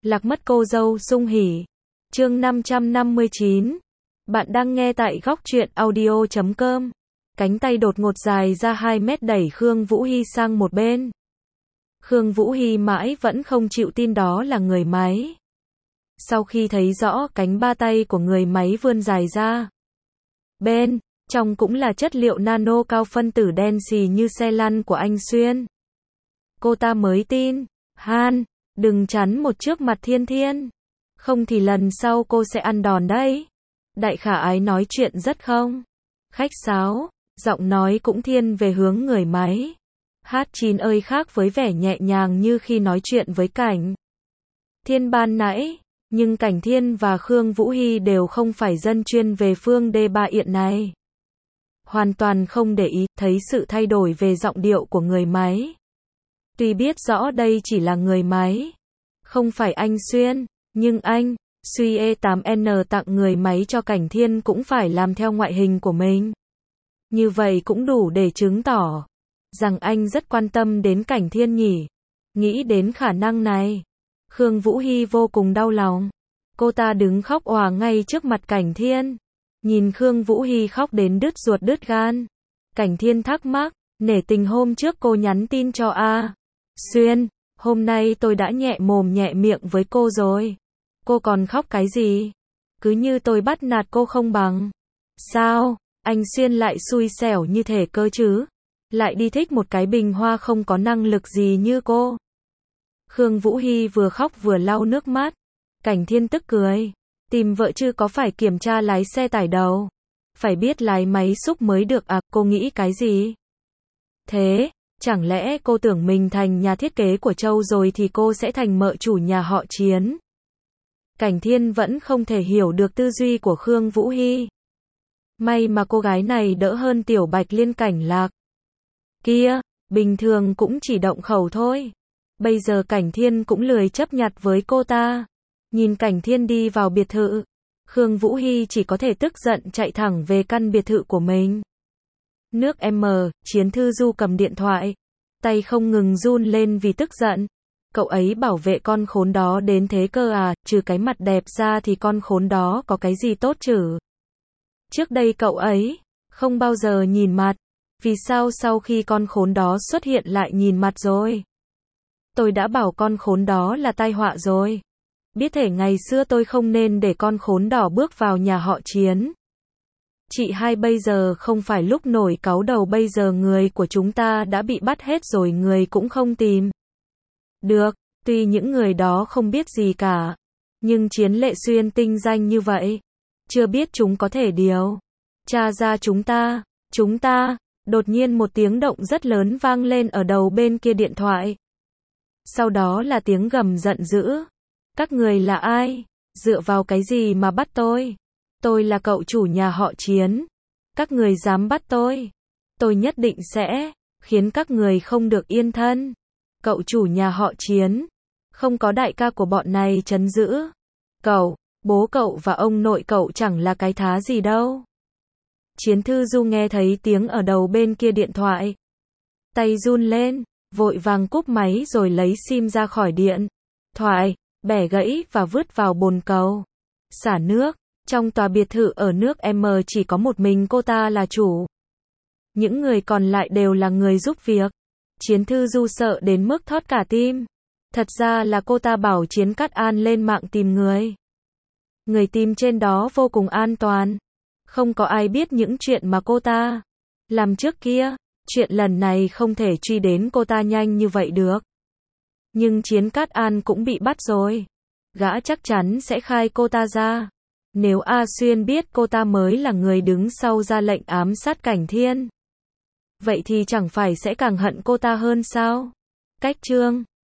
Lạc mất cô dâu Sung Hỉ. Chương 559. Bạn đang nghe tại góc truyện audio.com. Cánh tay đột ngột dài ra 2 mét đẩy Khương Vũ Hi sang một bên. Khương Vũ Hi mãi vẫn không chịu tin đó là người máy. Sau khi thấy rõ cánh ba tay của người máy vươn dài ra, bên trong cũng là chất liệu nano cao phân tử đen xì như xe lăn của anh Xuyên, cô ta mới tin. Han, đừng chắn một trước mặt Thiên Thiên, không thì lần sau cô sẽ ăn đòn đấy. Đại khả ái nói chuyện rất không khách sáo, giọng nói cũng thiên về hướng người máy. H9 ơi khác với vẻ nhẹ nhàng như khi nói chuyện với Cảnh Thiên ban nãy, nhưng Cảnh Thiên và Khương Vũ Hi đều không phải dân chuyên về phương D3 Yện này. Hoàn toàn không để ý, thấy sự thay đổi về giọng điệu của người máy. Tuy biết rõ đây chỉ là người máy, không phải anh Xuyên, nhưng anh, Suy E8N tặng người máy cho Cảnh Thiên cũng phải làm theo ngoại hình của mình. Như vậy cũng đủ để chứng tỏ rằng anh rất quan tâm đến Cảnh Thiên nhỉ. Nghĩ đến khả năng này, Khương Vũ Hi vô cùng đau lòng. Cô ta đứng khóc òa ngay trước mặt Cảnh Thiên. Nhìn Khương Vũ Hi khóc đến đứt ruột đứt gan, Cảnh Thiên thắc mắc, nể tình hôm trước cô nhắn tin cho A Xuyên, hôm nay tôi đã nhẹ mồm nhẹ miệng với cô rồi. Cô còn khóc cái gì? Cứ như tôi bắt nạt cô không bằng. Sao, anh Xuyên lại xui xẻo như thể cơ chứ? Lại đi thích một cái bình hoa không có năng lực gì như cô. Khương Vũ Hi vừa khóc vừa lau nước mắt. Cảnh Thiên tức cười. Tìm vợ chứ có phải kiểm tra lái xe tải đâu. Phải biết lái máy xúc mới được à, cô nghĩ cái gì? Thế, chẳng lẽ cô tưởng mình thành nhà thiết kế của Châu rồi thì cô sẽ thành mợ chủ nhà họ Chiến? Cảnh Thiên vẫn không thể hiểu được tư duy của Khương Vũ Hi. May mà cô gái này đỡ hơn Tiểu Bạch Liên Cảnh Lạc kia, bình thường cũng chỉ động khẩu thôi. Bây giờ Cảnh Thiên cũng lười chấp nhặt với cô ta. Nhìn Cảnh Thiên đi vào biệt thự, Khương Vũ Hi chỉ có thể tức giận chạy thẳng về căn biệt thự của mình. Nước M, Chiến Thư Du cầm điện thoại, tay không ngừng run lên vì tức giận. Cậu ấy bảo vệ con khốn đó đến thế cơ à, trừ cái mặt đẹp ra thì con khốn đó có cái gì tốt chứ? Trước đây cậu ấy không bao giờ nhìn mặt, vì sao sau khi con khốn đó xuất hiện lại nhìn mặt rồi? Tôi đã bảo con khốn đó là tai họa rồi. Biết thể ngày xưa tôi không nên để con khốn đỏ bước vào nhà họ Chiến. Chị hai bây giờ không phải lúc nổi cáu đầu, bây giờ người của chúng ta đã bị bắt hết rồi, người cũng không tìm được. Tuy những người đó không biết gì cả, nhưng Chiến Lệ Xuyên tinh danh như vậy, chưa biết chúng có thể điều tra ra chúng ta. Đột nhiên một tiếng động rất lớn vang lên ở đầu bên kia điện thoại. Sau đó là tiếng gầm giận dữ. Các người là ai? Dựa vào cái gì mà bắt tôi? Tôi là cậu chủ nhà họ Chiến. Các người dám bắt tôi? Tôi nhất định sẽ khiến các người không được yên thân. Cậu chủ nhà họ Chiến, không có đại ca của bọn này trấn giữ cậu, bố cậu và ông nội cậu chẳng là cái thá gì đâu. Chiến Thư Du nghe thấy tiếng ở đầu bên kia điện thoại, tay run lên, vội vàng cúp máy rồi lấy sim ra khỏi điện thoại, bẻ gãy và vứt vào bồn cầu xả nước. Trong tòa biệt thự ở nước M chỉ có một mình cô ta là chủ. Những người còn lại đều là người giúp việc. Chiến Thư Du sợ đến mức thót cả tim. Thật ra là cô ta bảo Chiến Cát An lên mạng tìm người. Người tìm trên đó vô cùng an toàn. Không có ai biết những chuyện mà cô ta làm trước kia. Chuyện lần này không thể truy đến cô ta nhanh như vậy được. Nhưng Chiến Cát An cũng bị bắt rồi. Gã chắc chắn sẽ khai cô ta ra. Nếu A Xuyên biết cô ta mới là người đứng sau ra lệnh ám sát Cảnh Thiên, vậy thì chẳng phải sẽ càng hận cô ta hơn sao? Cách chương